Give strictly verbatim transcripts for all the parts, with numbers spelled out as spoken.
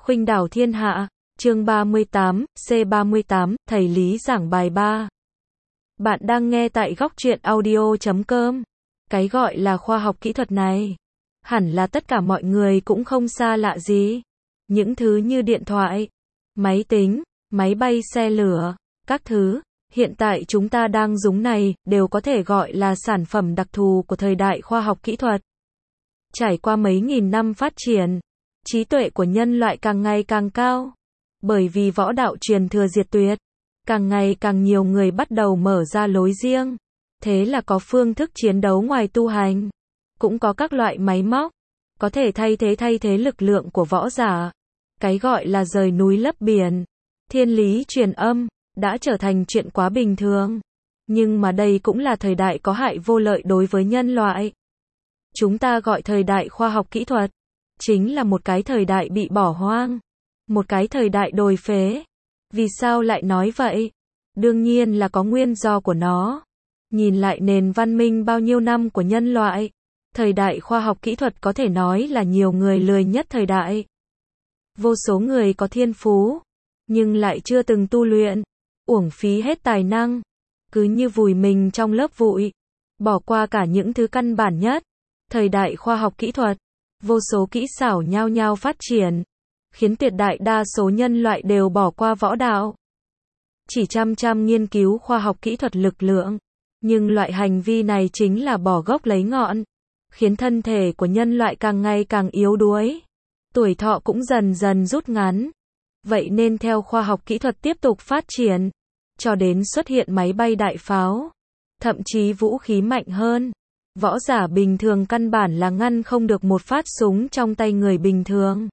Khuynh đảo thiên hạ, chương ba mươi tám, C ba mươi tám, thầy Lý giảng bài ba. Bạn đang nghe tại góc truyện audio chấm com. Cái gọi là khoa học kỹ thuật này, hẳn là tất cả mọi người cũng không xa lạ gì. Những thứ như điện thoại, máy tính, máy bay xe lửa, các thứ, hiện tại chúng ta đang dùng này, đều có thể gọi là sản phẩm đặc thù của thời đại khoa học kỹ thuật. Trải qua mấy nghìn năm phát triển, trí tuệ của nhân loại càng ngày càng cao. Bởi vì võ đạo truyền thừa diệt tuyệt, càng ngày càng nhiều người bắt đầu mở ra lối riêng. Thế là có phương thức chiến đấu ngoài tu hành, cũng có các loại máy móc, có thể thay thế thay thế lực lượng của võ giả. Cái gọi là rời núi lấp biển, thiên lý truyền âm, đã trở thành chuyện quá bình thường. Nhưng mà đây cũng là thời đại có hại vô lợi đối với nhân loại. Chúng ta gọi thời đại khoa học kỹ thuật, chính là một cái thời đại bị bỏ hoang. Một cái thời đại đồi phế. Vì sao lại nói vậy? Đương nhiên là có nguyên do của nó. Nhìn lại nền văn minh bao nhiêu năm của nhân loại, thời đại khoa học kỹ thuật có thể nói là nhiều người lười nhất thời đại. Vô số người có thiên phú, nhưng lại chưa từng tu luyện, uổng phí hết tài năng, cứ như vùi mình trong lớp bụi, bỏ qua cả những thứ căn bản nhất. Thời đại khoa học kỹ thuật, vô số kỹ xảo nhao nhao phát triển, khiến tuyệt đại đa số nhân loại đều bỏ qua võ đạo. Chỉ chăm chăm nghiên cứu khoa học kỹ thuật lực lượng, nhưng loại hành vi này chính là bỏ gốc lấy ngọn, khiến thân thể của nhân loại càng ngày càng yếu đuối, tuổi thọ cũng dần dần rút ngắn. Vậy nên theo khoa học kỹ thuật tiếp tục phát triển, cho đến xuất hiện máy bay đại pháo, thậm chí vũ khí mạnh hơn. Võ giả bình thường căn bản là ngăn không được một phát súng trong tay người bình thường.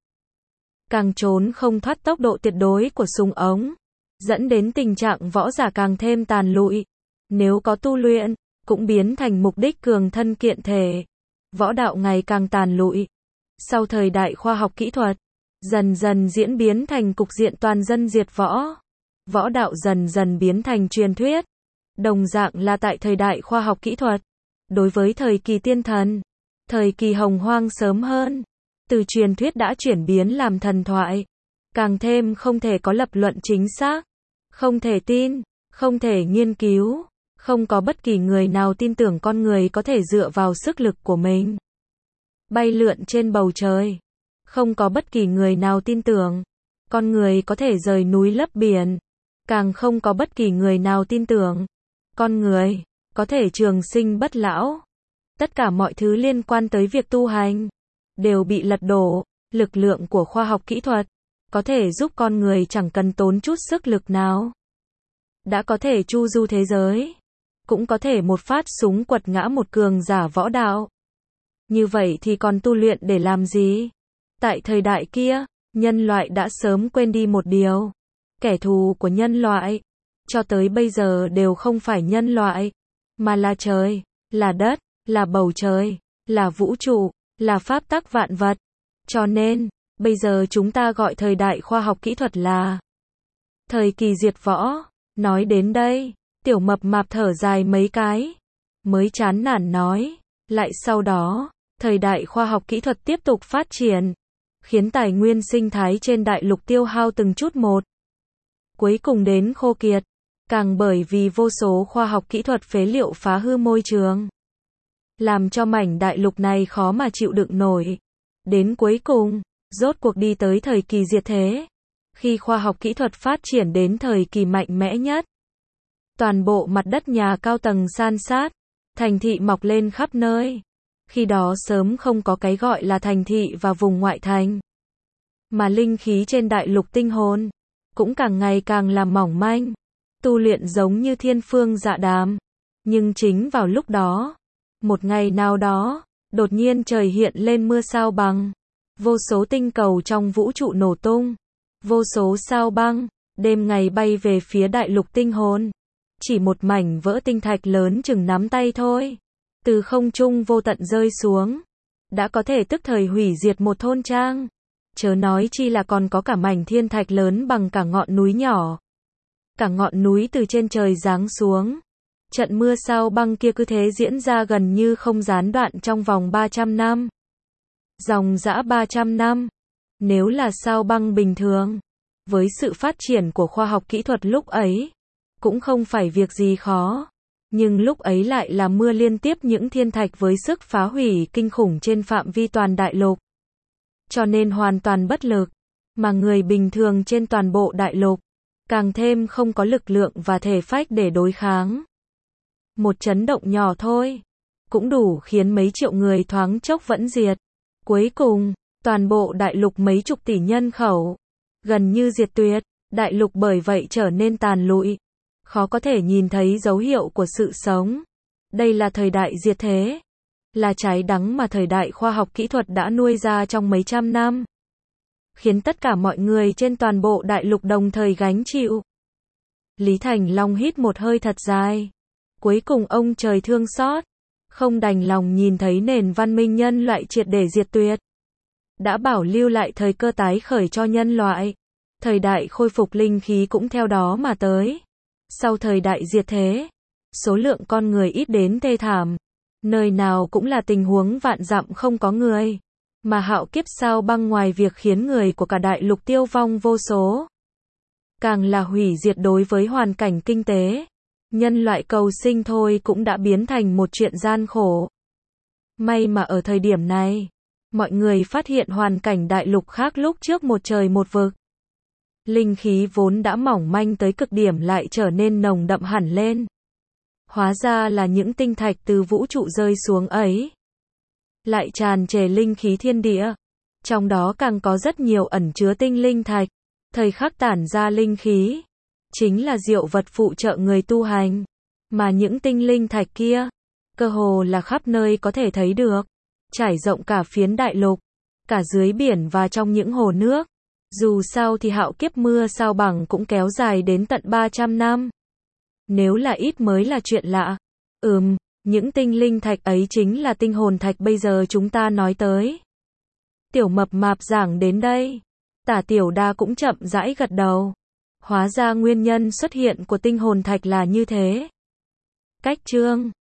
Càng trốn không thoát tốc độ tuyệt đối của súng ống, dẫn đến tình trạng võ giả càng thêm tàn lụi. Nếu có tu luyện, cũng biến thành mục đích cường thân kiện thể. Võ đạo ngày càng tàn lụi. Sau thời đại khoa học kỹ thuật, dần dần diễn biến thành cục diện toàn dân diệt võ. Võ đạo dần dần biến thành truyền thuyết. Đồng dạng là tại thời đại khoa học kỹ thuật. Đối với thời kỳ tiên thần, thời kỳ hồng hoang sớm hơn, từ truyền thuyết đã chuyển biến làm thần thoại. Càng thêm không thể có lập luận chính xác, không thể tin, không thể nghiên cứu, không có bất kỳ người nào tin tưởng con người có thể dựa vào sức lực của mình bay lượn trên bầu trời. Không có bất kỳ người nào tin tưởng con người có thể rời núi lấp biển. Càng không có bất kỳ người nào tin tưởng con người có thể trường sinh bất lão. Tất cả mọi thứ liên quan tới việc tu hành đều bị lật đổ. Lực lượng của khoa học kỹ thuật có thể giúp con người chẳng cần tốn chút sức lực nào, đã có thể chu du thế giới, cũng có thể một phát súng quật ngã một cường giả võ đạo. Như vậy thì còn tu luyện để làm gì? Tại thời đại kia, nhân loại đã sớm quên đi một điều. Kẻ thù của nhân loại, cho tới bây giờ đều không phải nhân loại, mà là trời, là đất, là bầu trời, là vũ trụ, là pháp tắc vạn vật. Cho nên, bây giờ chúng ta gọi thời đại khoa học kỹ thuật là thời kỳ diệt võ. Nói đến đây, tiểu mập mạp thở dài mấy cái, mới chán nản nói, lại sau đó, thời đại khoa học kỹ thuật tiếp tục phát triển, khiến tài nguyên sinh thái trên đại lục tiêu hao từng chút một. Cuối cùng đến khô kiệt, càng bởi vì vô số khoa học kỹ thuật phế liệu phá hư môi trường, làm cho mảnh đại lục này khó mà chịu đựng nổi. Đến cuối cùng, rốt cuộc đi tới thời kỳ diệt thế. Khi khoa học kỹ thuật phát triển đến thời kỳ mạnh mẽ nhất, toàn bộ mặt đất nhà cao tầng san sát, thành thị mọc lên khắp nơi. Khi đó sớm không có cái gọi là thành thị và vùng ngoại thành, mà linh khí trên đại lục tinh hồn cũng càng ngày càng làm mỏng manh, tu luyện giống như thiên phương dạ đàm. Nhưng chính vào lúc đó, một ngày nào đó, đột nhiên trời hiện lên mưa sao băng, vô số tinh cầu trong vũ trụ nổ tung, vô số sao băng, đêm ngày bay về phía đại lục tinh hồn. Chỉ một mảnh vỡ tinh thạch lớn chừng nắm tay thôi, từ không trung vô tận rơi xuống, đã có thể tức thời hủy diệt một thôn trang. Chớ nói chi là còn có cả mảnh thiên thạch lớn bằng cả ngọn núi nhỏ. Cả ngọn núi từ trên trời giáng xuống. Trận mưa sao băng kia cứ thế diễn ra gần như không gián đoạn trong vòng ba trăm năm. Dòng dã ba trăm năm. Nếu là sao băng bình thường, với sự phát triển của khoa học kỹ thuật lúc ấy, cũng không phải việc gì khó. Nhưng lúc ấy lại là mưa liên tiếp những thiên thạch với sức phá hủy kinh khủng trên phạm vi toàn đại lục. Cho nên hoàn toàn bất lực, mà người bình thường trên toàn bộ đại lục, càng thêm không có lực lượng và thể phách để đối kháng. Một chấn động nhỏ thôi, cũng đủ khiến mấy triệu người thoáng chốc vẫn diệt. Cuối cùng, toàn bộ đại lục mấy chục tỷ nhân khẩu, gần như diệt tuyệt, đại lục bởi vậy trở nên tàn lụi. Khó có thể nhìn thấy dấu hiệu của sự sống. Đây là thời đại diệt thế. Là trái đắng mà thời đại khoa học kỹ thuật đã nuôi ra trong mấy trăm năm. Khiến tất cả mọi người trên toàn bộ đại lục đồng thời gánh chịu. Lý Thành Long hít một hơi thật dài. Cuối cùng ông trời thương xót, không đành lòng nhìn thấy nền văn minh nhân loại triệt để diệt tuyệt. Đã bảo lưu lại thời cơ tái khởi cho nhân loại. Thời đại khôi phục linh khí cũng theo đó mà tới. Sau thời đại diệt thế, số lượng con người ít đến thê thảm. Nơi nào cũng là tình huống vạn dặm không có người. Mà hạo kiếp sao băng ngoài việc khiến người của cả đại lục tiêu vong vô số, càng là hủy diệt đối với hoàn cảnh kinh tế. Nhân loại cầu sinh thôi cũng đã biến thành một chuyện gian khổ. May mà ở thời điểm này, mọi người phát hiện hoàn cảnh đại lục khác lúc trước một trời một vực. Linh khí vốn đã mỏng manh tới cực điểm lại trở nên nồng đậm hẳn lên. Hóa ra là những tinh thạch từ vũ trụ rơi xuống ấy lại tràn trề linh khí thiên địa. Trong đó càng có rất nhiều ẩn chứa tinh linh thạch. Thời khắc tản ra linh khí, chính là diệu vật phụ trợ người tu hành. Mà những tinh linh thạch kia, cơ hồ là khắp nơi có thể thấy được. Trải rộng cả phiến đại lục, cả dưới biển và trong những hồ nước. Dù sao thì hạo kiếp mưa sao bằng cũng kéo dài đến tận ba trăm năm. Nếu là ít mới là chuyện lạ. Ừm, những tinh linh thạch ấy chính là tinh hồn thạch bây giờ chúng ta nói tới. Tiểu mập mạp giảng đến đây. Tả Tiểu Đa cũng chậm rãi gật đầu. Hóa ra nguyên nhân xuất hiện của tinh hồn thạch là như thế. Cách chương